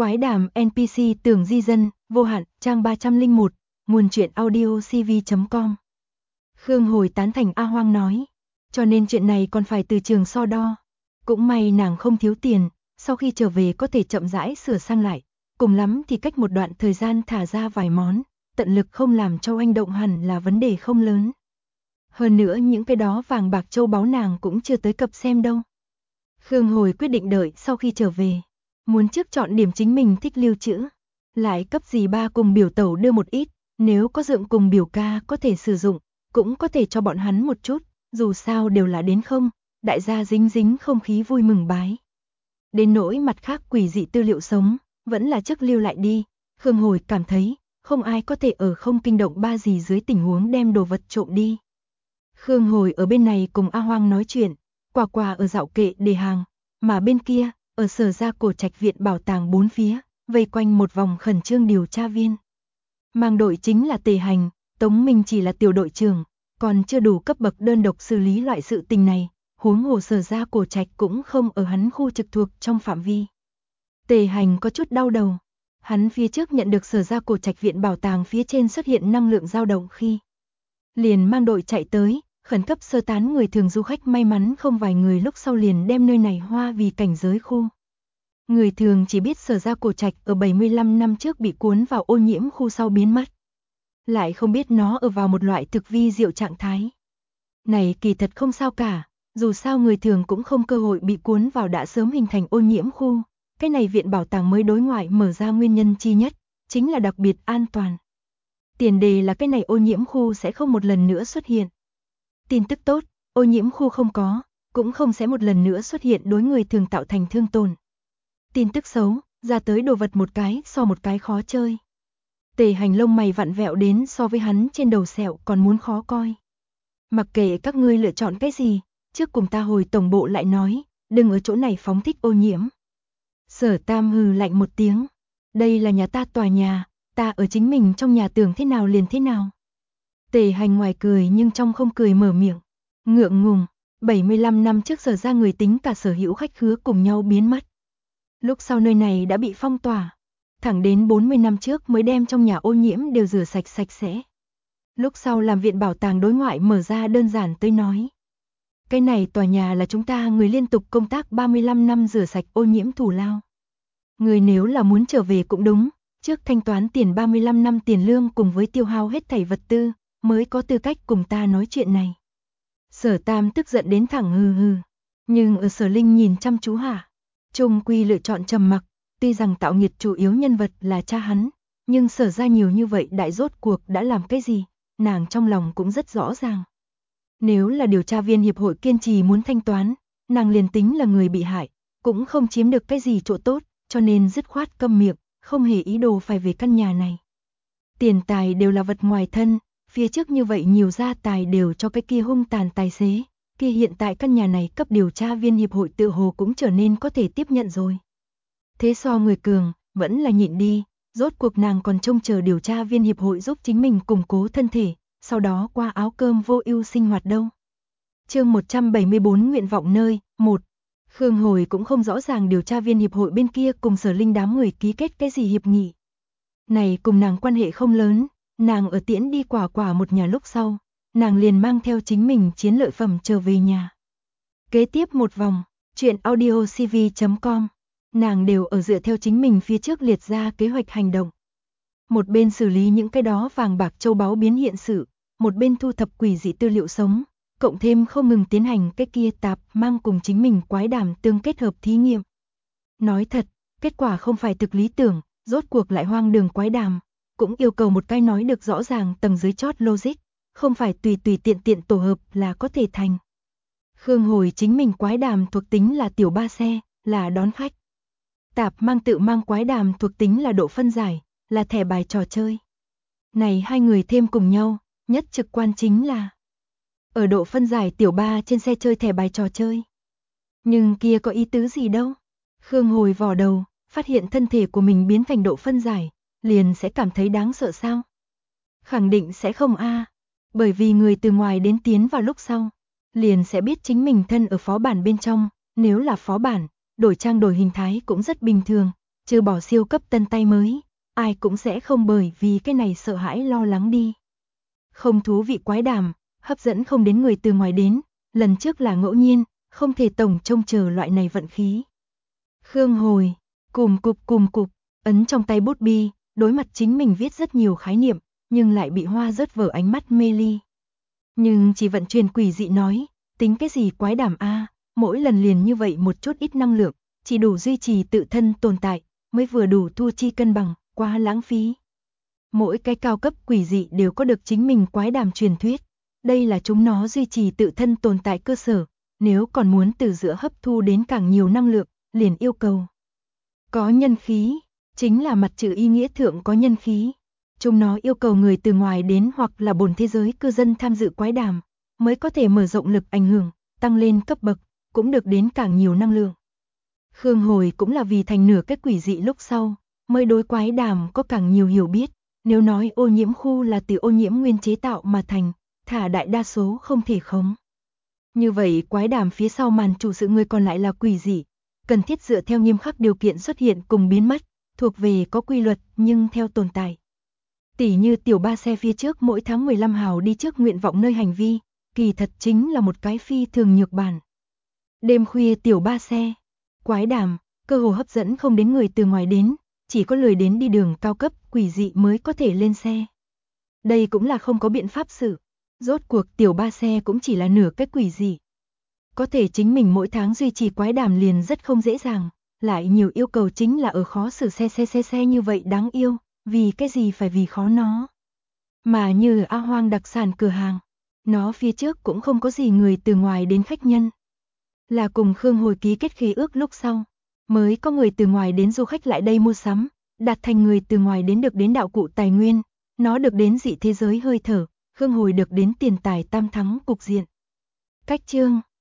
Quái đàm NPC tưởng di dân, vô hạn, trang 301, nguồn truyện audio cv.com. Khương Hồi tán thành A Hoang nói, cho nên chuyện này còn phải từ trường so đo. Cũng may nàng không thiếu tiền, sau khi trở về có thể chậm rãi sửa sang lại, cùng lắm thì cách một đoạn thời gian thả ra vài món, tận lực không làm cho oanh động hẳn là vấn đề không lớn. Hơn nữa những cái đó vàng bạc châu báu nàng cũng chưa tới cập xem đâu. Khương Hồi quyết định đợi sau khi trở về, muốn trước chọn điểm chính mình thích lưu trữ, lại cấp dì ba cùng biểu tẩu đưa một ít, nếu có dượng cùng biểu ca có thể sử dụng, cũng có thể cho bọn hắn một chút, dù sao đều là đến không, đại gia dính dính không khí vui mừng bái. Đến nỗi mặt khác quỷ dị tư liệu sống, vẫn là trước lưu lại đi, Khương Hồi cảm thấy, không ai có thể ở không kinh động ba dì dưới tình huống đem đồ vật trộm đi. Khương Hồi ở bên này cùng A Hoang nói chuyện, Quả Quả ở dạo kệ để hàng, mà bên kia, ở Sở Gia Cổ Trạch viện bảo tàng bốn phía, vây quanh một vòng khẩn trương điều tra viên. Mang đội chính là Tề Hành, Tống Minh chỉ là tiểu đội trưởng, còn chưa đủ cấp bậc đơn độc xử lý loại sự tình này, huống hồ Sở Gia Cổ Trạch cũng không ở hắn khu trực thuộc trong phạm vi. Tề Hành có chút đau đầu, hắn phía trước nhận được Sở Gia Cổ Trạch viện bảo tàng phía trên xuất hiện năng lượng dao động khi liền mang đội chạy tới, khẩn cấp sơ tán người thường du khách, may mắn không vài người lúc sau liền đem nơi này hoa vì cảnh giới khu. Người thường chỉ biết Sở Gia Cổ Trạch ở 75 năm trước bị cuốn vào ô nhiễm khu sau biến mất, lại không biết nó ở vào một loại thực vi diệu trạng thái. Này kỳ thật không sao cả, dù sao người thường cũng không cơ hội bị cuốn vào đã sớm hình thành ô nhiễm khu, cái này viện bảo tàng mới đối ngoại mở ra nguyên nhân chi nhất, chính là đặc biệt an toàn. Tiền đề là cái này ô nhiễm khu sẽ không một lần nữa xuất hiện. Tin tức tốt, ô nhiễm khu không có, cũng không sẽ một lần nữa xuất hiện đối người thường tạo thành thương tổn. Tin tức xấu, ra tới đồ vật một cái so một cái khó chơi. Tề Hành lông mày vặn vẹo đến so với hắn trên đầu sẹo còn muốn khó coi. Mặc kệ các ngươi lựa chọn cái gì, trước cùng ta hồi tổng bộ lại nói, đừng ở chỗ này phóng thích ô nhiễm. Sở Tam hừ lạnh một tiếng, đây là nhà ta tòa nhà, ta ở chính mình trong nhà tưởng thế nào liền thế nào. Tề Hành ngoài cười nhưng trong không cười mở miệng, ngượng ngùng, 75 năm trước Sở Gia người tính cả sở hữu khách khứa cùng nhau biến mất. Lúc sau nơi này đã bị phong tỏa, thẳng đến 40 năm trước mới đem trong nhà ô nhiễm đều rửa sạch sạch sẽ. Lúc sau làm viện bảo tàng đối ngoại mở ra, đơn giản tới nói, cái này tòa nhà là chúng ta người liên tục công tác 35 năm rửa sạch ô nhiễm thù lao. Người nếu là muốn trở về cũng đúng, trước thanh toán tiền 35 năm tiền lương cùng với tiêu hao hết thảy vật tư, mới có tư cách cùng ta nói chuyện này. Sở Tam tức giận đến thẳng hừ hừ, nhưng ở Sở Linh nhìn chăm chú hạ, chung quy lựa chọn trầm mặc, tuy rằng tạo nghiệt chủ yếu nhân vật là cha hắn, nhưng Sở Gia nhiều như vậy đại rốt cuộc đã làm cái gì, nàng trong lòng cũng rất rõ ràng. Nếu là điều tra viên hiệp hội kiên trì muốn thanh toán, nàng liền tính là người bị hại, cũng không chiếm được cái gì chỗ tốt, cho nên dứt khoát câm miệng, không hề ý đồ phải về căn nhà này. Tiền tài đều là vật ngoài thân, phía trước như vậy nhiều gia tài đều cho cái kia hung tàn tài xế, kia hiện tại căn nhà này cấp điều tra viên hiệp hội tự hồ cũng trở nên có thể tiếp nhận rồi. Thế so người cường, vẫn là nhịn đi, rốt cuộc nàng còn trông chờ điều tra viên hiệp hội giúp chính mình củng cố thân thể, sau đó qua áo cơm vô ưu sinh hoạt đâu. Chương 174 nguyện vọng nơi 1. Khương Hồi cũng không rõ ràng điều tra viên hiệp hội bên kia cùng Sở Linh đám người ký kết cái gì hiệp nghị. Này cùng nàng quan hệ không lớn, nàng ở tiễn đi Quả Quả một nhà lúc sau, nàng liền mang theo chính mình chiến lợi phẩm trở về nhà. Kế tiếp một vòng, truyện audio cv.com, nàng đều ở dựa theo chính mình phía trước liệt ra kế hoạch hành động. Một bên xử lý những cái đó vàng bạc châu báu biến hiện sự, một bên thu thập quỷ dị tư liệu sống, cộng thêm không ngừng tiến hành cái kia tạp mang cùng chính mình quái đàm tương kết hợp thí nghiệm. Nói thật, kết quả không phải thực lý tưởng, rốt cuộc lại hoang đường quái đàm, cũng yêu cầu một cái nói được rõ ràng tầng dưới chót logic, không phải tùy tùy tiện tổ hợp là có thể thành. Khương Hồi chính mình quái đàm thuộc tính là tiểu ba xe, là đón khách. Tạp mang tự mang quái đàm thuộc tính là độ phân giải, là thẻ bài trò chơi. Này hai người thêm cùng nhau, nhất trực quan chính là ở độ phân giải tiểu ba trên xe chơi thẻ bài trò chơi. Nhưng kia có ý tứ gì đâu. Khương Hồi vò đầu, phát hiện thân thể của mình biến thành độ phân giải, liền sẽ cảm thấy đáng sợ sao? Khẳng định sẽ không a, bởi vì người từ ngoài đến tiến vào lúc sau, liền sẽ biết chính mình thân ở phó bản bên trong, nếu là phó bản, đổi trang đổi hình thái cũng rất bình thường, trừ bỏ siêu cấp tân tay mới, ai cũng sẽ không bởi vì cái này sợ hãi lo lắng đi. Không thú vị quái đàm, hấp dẫn không đến người từ ngoài đến, lần trước là ngẫu nhiên, không thể tổng trông chờ loại này vận khí. Khương Hồi, cùm cục, ấn trong tay bút bi, đối mặt chính mình viết rất nhiều khái niệm, nhưng lại bị hoa rớt vở ánh mắt mê ly. Nhưng chỉ vận chuyển quỷ dị nói, tính cái gì quái đàm a, mỗi lần liền như vậy một chút ít năng lượng, chỉ đủ duy trì tự thân tồn tại, mới vừa đủ thu chi cân bằng, quá lãng phí. Mỗi cái cao cấp quỷ dị đều có được chính mình quái đàm truyền thuyết, đây là chúng nó duy trì tự thân tồn tại cơ sở, nếu còn muốn từ giữa hấp thu đến càng nhiều năng lượng, liền yêu cầu có nhân khí, chính là mặt chữ ý nghĩa thượng có nhân khí. Chúng nó yêu cầu người từ ngoài đến hoặc là bổn thế giới cư dân tham dự quái đàm, mới có thể mở rộng lực ảnh hưởng, tăng lên cấp bậc, cũng được đến càng nhiều năng lượng. Khương Hồi cũng là vì thành nửa cái quỷ dị lúc sau, mới đối quái đàm có càng nhiều hiểu biết, nếu nói ô nhiễm khu là từ ô nhiễm nguyên chế tạo mà thành, thả đại đa số không thể khống. Như vậy quái đàm phía sau màn chủ sự người còn lại là quỷ dị, cần thiết dựa theo nghiêm khắc điều kiện xuất hiện cùng biến mất, thuộc về có quy luật nhưng theo tồn tại. Tỷ như tiểu ba xe phía trước mỗi tháng 15 hào đi trước nguyện vọng nơi hành vi, kỳ thật chính là một cái phi thường nhược bản. Đêm khuya tiểu ba xe, quái đàm, cơ hồ hấp dẫn không đến người từ ngoài đến, chỉ có lười đến đi đường cao cấp quỷ dị mới có thể lên xe. Đây cũng là không có biện pháp xử, rốt cuộc tiểu ba xe cũng chỉ là nửa cái quỷ dị. Có thể chính mình mỗi tháng duy trì quái đàm liền rất không dễ dàng, lại nhiều yêu cầu chính là ở khó xử xe như vậy đáng yêu, vì cái gì phải vì khó nó. Mà như A Hoang đặc sản cửa hàng, nó phía trước cũng không có gì người từ ngoài đến khách nhân. Là cùng Khương Hồi ký kết khí ước lúc sau, mới có người từ ngoài đến du khách lại đây mua sắm, đạt thành người từ ngoài đến được đến đạo cụ tài nguyên, nó được đến dị thế giới hơi thở, Khương Hồi được đến tiền tài tam thắng cục diện. Cách chương